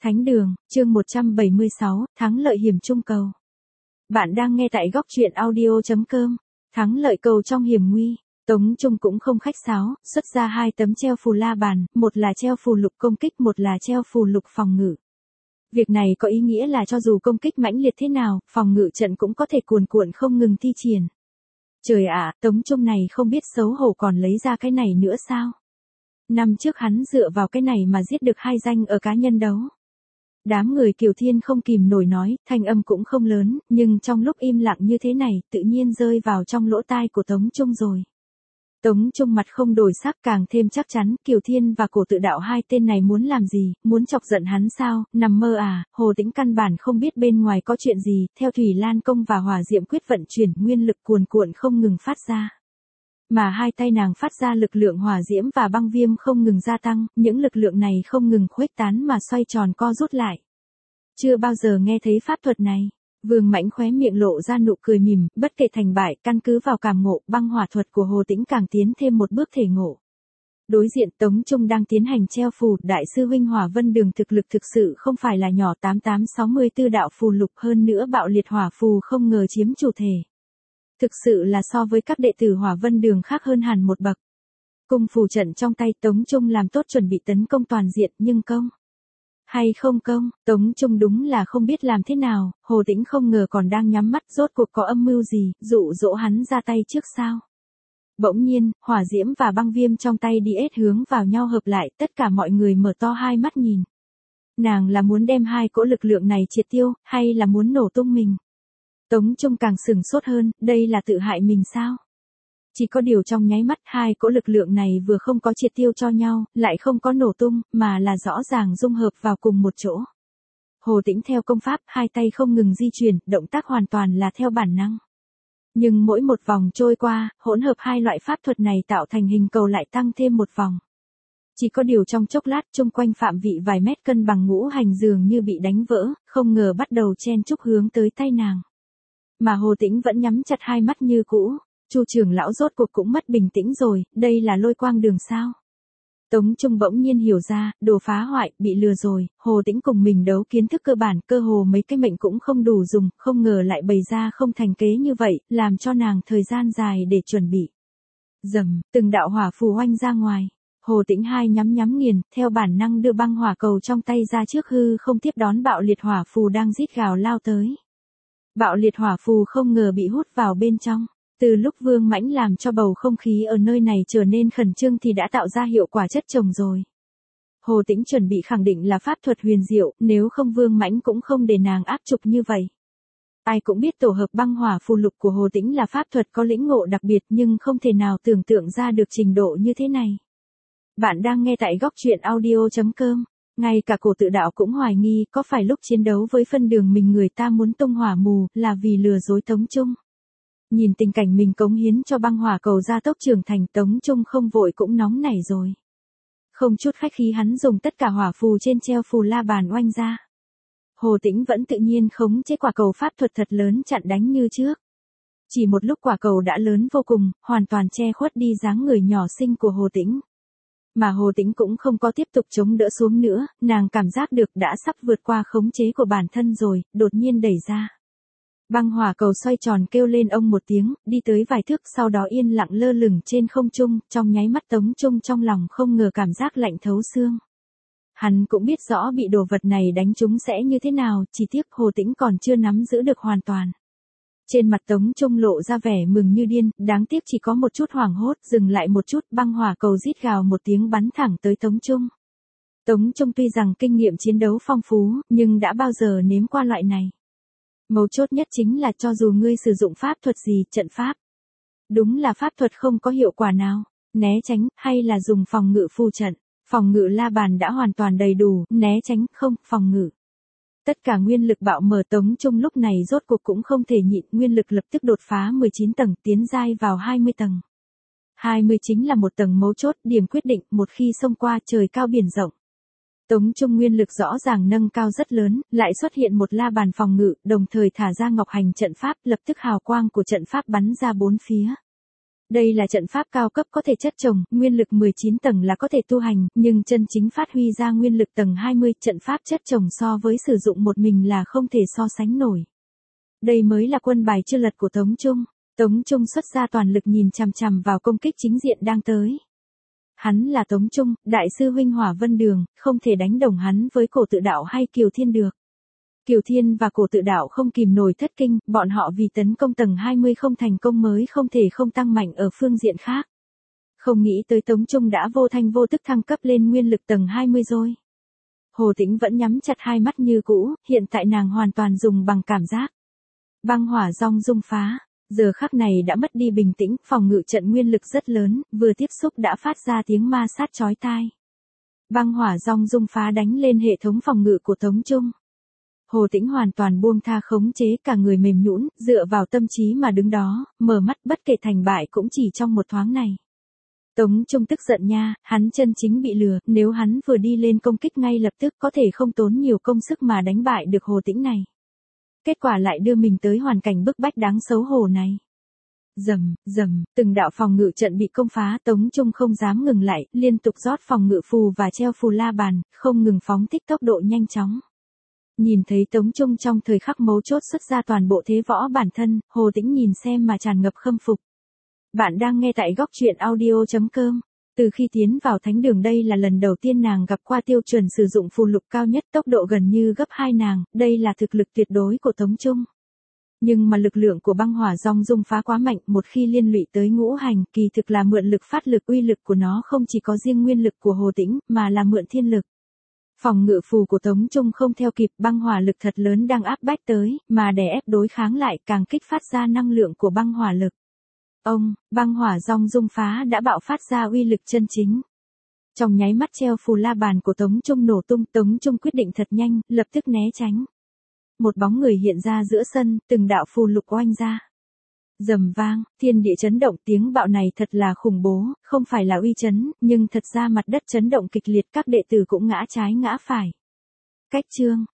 Thánh đường, chương 176, thắng lợi hiểm trung cầu. Bạn đang nghe tại góc truyện audio.com. Thắng lợi cầu trong hiểm nguy. Tống Trung cũng không khách sáo, xuất ra 2 tấm treo phù la bàn, một là treo phù lục công kích, một là treo phù lục phòng ngự. Việc này có ý nghĩa là cho dù công kích mãnh liệt thế nào, phòng ngự trận cũng có thể cuồn cuộn không ngừng thi triển. Trời ạ, Tống Trung này không biết xấu hổ còn lấy ra cái này nữa sao? Năm trước hắn dựa vào cái này mà giết được 2 danh ở cá nhân đấu. Đám người Kiều Thiên không kìm nổi nói, thanh âm cũng không lớn, nhưng trong lúc im lặng như thế này, tự nhiên rơi vào trong lỗ tai của Tống Trung rồi. Tống Trung mặt không đổi sắc, càng thêm chắc chắn, Kiều Thiên và Cổ Tự Đạo 2 tên này muốn làm gì, muốn chọc giận hắn sao, nằm mơ à, Hồ Tĩnh căn bản không biết bên ngoài có chuyện gì, theo Thủy Lan công và Hỏa Diệm quyết vận chuyển, nguyên lực cuồn cuộn không ngừng phát ra. Mà 2 tay nàng phát ra lực lượng hỏa diễm và băng viêm không ngừng gia tăng, những lực lượng này không ngừng khuếch tán mà xoay tròn co rút lại. Chưa bao giờ nghe thấy pháp thuật này. Vương Mãnh khóe miệng lộ ra nụ cười mỉm, bất kể thành bại, căn cứ vào cảm ngộ, băng hỏa thuật của Hồ Tĩnh càng tiến thêm một bước thể ngộ. Đối diện Tống Trung đang tiến hành treo phù, đại sư huynh Hỏa Vân Đường thực lực thực sự không phải là nhỏ, 8864 đạo phù lục, hơn nữa bạo liệt hỏa phù không ngờ chiếm chủ thể. Thực sự là so với các đệ tử Hỏa Vân Đường khác hơn hẳn một bậc. Cung phù trận trong tay Tống Trung làm tốt chuẩn bị tấn công toàn diện, nhưng công hay không công, Tống Trung đúng là không biết làm thế nào, Hồ Tĩnh không ngờ còn đang nhắm mắt, rốt cuộc có âm mưu gì, dụ dỗ hắn ra tay trước sao. Bỗng nhiên, hỏa diễm và băng viêm trong tay đi ết hướng vào nhau hợp lại, tất cả mọi người mở to hai mắt nhìn. Nàng là muốn đem 2 cỗ lực lượng này triệt tiêu, hay là muốn nổ tung mình? Tống Trung càng sửng sốt hơn, đây là tự hại mình sao? Chỉ có điều trong nháy mắt 2 cỗ lực lượng này vừa không có triệt tiêu cho nhau, lại không có nổ tung, mà là rõ ràng dung hợp vào cùng một chỗ. Hồ Tĩnh theo công pháp, 2 tay không ngừng di chuyển, động tác hoàn toàn là theo bản năng. Nhưng mỗi một vòng trôi qua, hỗn hợp 2 loại pháp thuật này tạo thành hình cầu lại tăng thêm một vòng. Chỉ có điều trong chốc lát, chung quanh phạm vị vài mét cân bằng ngũ hành dường như bị đánh vỡ, không ngờ bắt đầu chen chúc hướng tới tay nàng. Mà Hồ Tĩnh vẫn nhắm chặt 2 mắt như cũ. Chu trưởng lão rốt cuộc cũng mất bình tĩnh rồi, đây là lôi quang đường sao? Tống Trung bỗng nhiên hiểu ra, đồ phá hoại, bị lừa rồi, Hồ Tĩnh cùng mình đấu kiến thức cơ bản, cơ hồ mấy cái mệnh cũng không đủ dùng, không ngờ lại bày ra không thành kế như vậy, làm cho nàng thời gian dài để chuẩn bị. Dầm, từng đạo hỏa phù oanh ra ngoài. Hồ Tĩnh nhắm nghiền, theo bản năng đưa băng hỏa cầu trong tay ra trước hư không tiếp đón bạo liệt hỏa phù đang rít gào lao tới. Bạo liệt hỏa phù không ngờ bị hút vào bên trong. Từ lúc Vương Mãnh làm cho bầu không khí ở nơi này trở nên khẩn trương thì đã tạo ra hiệu quả chất chồng rồi. Hồ Tĩnh chuẩn bị khẳng định là pháp thuật huyền diệu, nếu không Vương Mãnh cũng không để nàng áp trục như vậy. Ai cũng biết tổ hợp băng hỏa phù lục của Hồ Tĩnh là pháp thuật có lĩnh ngộ đặc biệt, nhưng không thể nào tưởng tượng ra được trình độ như thế này. Bạn đang nghe tại góc truyện audio.com. Ngay cả Cổ Tự Đạo cũng hoài nghi có phải lúc chiến đấu với phân đường mình người ta muốn tung hỏa mù là vì lừa dối Tống Trung. Nhìn tình cảnh mình cống hiến cho băng hỏa cầu gia tốc trưởng thành, Tống Trung không vội cũng nóng nảy rồi. Không chút khách khí hắn dùng tất cả hỏa phù trên treo phù la bàn oanh ra. Hồ Tĩnh vẫn tự nhiên khống chế quả cầu pháp thuật thật lớn chặn đánh như trước. Chỉ một lúc quả cầu đã lớn vô cùng, hoàn toàn che khuất đi dáng người nhỏ xinh của Hồ Tĩnh. Mà Hồ Tĩnh cũng không có tiếp tục chống đỡ xuống nữa, nàng cảm giác được đã sắp vượt qua khống chế của bản thân rồi, đột nhiên đẩy ra. Băng hỏa cầu xoay tròn kêu lên ông một tiếng, đi tới vài thước, sau đó yên lặng lơ lửng trên không trung, trong nháy mắt Tống Trung trong lòng không ngờ cảm giác lạnh thấu xương. Hắn cũng biết rõ bị đồ vật này đánh trúng sẽ như thế nào, chỉ tiếc Hồ Tĩnh còn chưa nắm giữ được hoàn toàn. Trên mặt Tống Trung lộ ra vẻ mừng như điên, đáng tiếc chỉ có một chút hoảng hốt, dừng lại một chút, băng hỏa cầu rít gào một tiếng bắn thẳng tới Tống Trung. Tống Trung tuy rằng kinh nghiệm chiến đấu phong phú, nhưng đã bao giờ nếm qua loại này. Mấu chốt nhất chính là cho dù ngươi sử dụng pháp thuật gì, trận pháp. Đúng là pháp thuật không có hiệu quả nào, né tránh, hay là dùng phòng ngự phù trận. Phòng ngự la bàn đã hoàn toàn đầy đủ, né tránh, không, phòng ngự. Tất cả nguyên lực bạo mở Tống Trung lúc này rốt cuộc cũng không thể nhịn, nguyên lực lập tức đột phá 19 tầng, tiến giai vào 20 tầng. 20 chính là một tầng mấu chốt, điểm quyết định, một khi xông qua trời cao biển rộng. Tống Trung nguyên lực rõ ràng nâng cao rất lớn, lại xuất hiện một la bàn phòng ngự, đồng thời thả ra ngọc hành trận pháp, lập tức hào quang của trận pháp bắn ra bốn phía. Đây là trận pháp cao cấp có thể chất chồng, nguyên lực 19 tầng là có thể tu hành, nhưng chân chính phát huy ra nguyên lực tầng 20, trận pháp chất chồng so với sử dụng một mình là không thể so sánh nổi. Đây mới là quân bài chưa lật của Tống Trung. Tống Trung xuất ra toàn lực nhìn chằm chằm vào công kích chính diện đang tới. Hắn là Tống Trung, đại sư huynh Hỏa Vân Đường, không thể đánh đồng hắn với Cổ Tự Đạo hay Kiều Thiên được. Kiều Thiên và Cổ Tự Đạo không kìm nổi thất kinh, bọn họ vì tấn công tầng 20 không thành công mới không thể không tăng mạnh ở phương diện khác. Không nghĩ tới Tống Trung đã vô thanh vô tức thăng cấp lên nguyên lực tầng 20 rồi. Hồ Tĩnh vẫn nhắm chặt hai mắt như cũ, hiện tại nàng hoàn toàn dùng bằng cảm giác. Băng hỏa rong rung phá, giờ khắc này đã mất đi bình tĩnh, phòng ngự trận nguyên lực rất lớn, vừa tiếp xúc đã phát ra tiếng ma sát chói tai. Băng hỏa rong rung phá đánh lên hệ thống phòng ngự của Tống Trung. Hồ Tĩnh hoàn toàn buông tha khống chế, cả người mềm nhũn, dựa vào tâm trí mà đứng đó, mở mắt bất kể thành bại cũng chỉ trong một thoáng này. Tống Trung tức giận nha, hắn chân chính bị lừa, nếu hắn vừa đi lên công kích ngay lập tức có thể không tốn nhiều công sức mà đánh bại được Hồ Tĩnh này. Kết quả lại đưa mình tới hoàn cảnh bức bách đáng xấu hổ này. Rầm, rầm, từng đạo phòng ngự trận bị công phá, Tống Trung không dám ngừng lại, liên tục rót phòng ngự phù và treo phù la bàn, không ngừng phóng thích tốc độ nhanh chóng. Nhìn thấy Tống Trung trong thời khắc mấu chốt xuất ra toàn bộ thế võ bản thân, Hồ Tĩnh nhìn xem mà tràn ngập khâm phục. Bạn đang nghe tại góc truyện audio.com. Từ khi tiến vào thánh đường đây là lần đầu tiên nàng gặp qua tiêu chuẩn sử dụng phù lục cao nhất, tốc độ gần như gấp 2 nàng, đây là thực lực tuyệt đối của Tống Trung. Nhưng mà lực lượng của băng hỏa rong rung phá quá mạnh, một khi liên lụy tới ngũ hành, kỳ thực là mượn lực phát lực, uy lực của nó không chỉ có riêng nguyên lực của Hồ Tĩnh, mà là mượn thiên lực. Phòng ngự phù của Tống Trung không theo kịp, băng hỏa lực thật lớn đang áp bách tới, mà đè ép đối kháng lại càng kích phát ra năng lượng của băng hỏa lực. Băng hỏa rong rung phá đã bạo phát ra uy lực chân chính. Trong nháy mắt treo phù la bàn của Tống Trung nổ tung, Tống Trung quyết định thật nhanh, lập tức né tránh. Một bóng người hiện ra giữa sân, từng đạo phù lục oanh ra. Rầm vang, thiên địa chấn động, tiếng bạo này thật là khủng bố, không phải là uy chấn, nhưng thật ra mặt đất chấn động kịch liệt, các đệ tử cũng ngã trái ngã phải. Cách chương,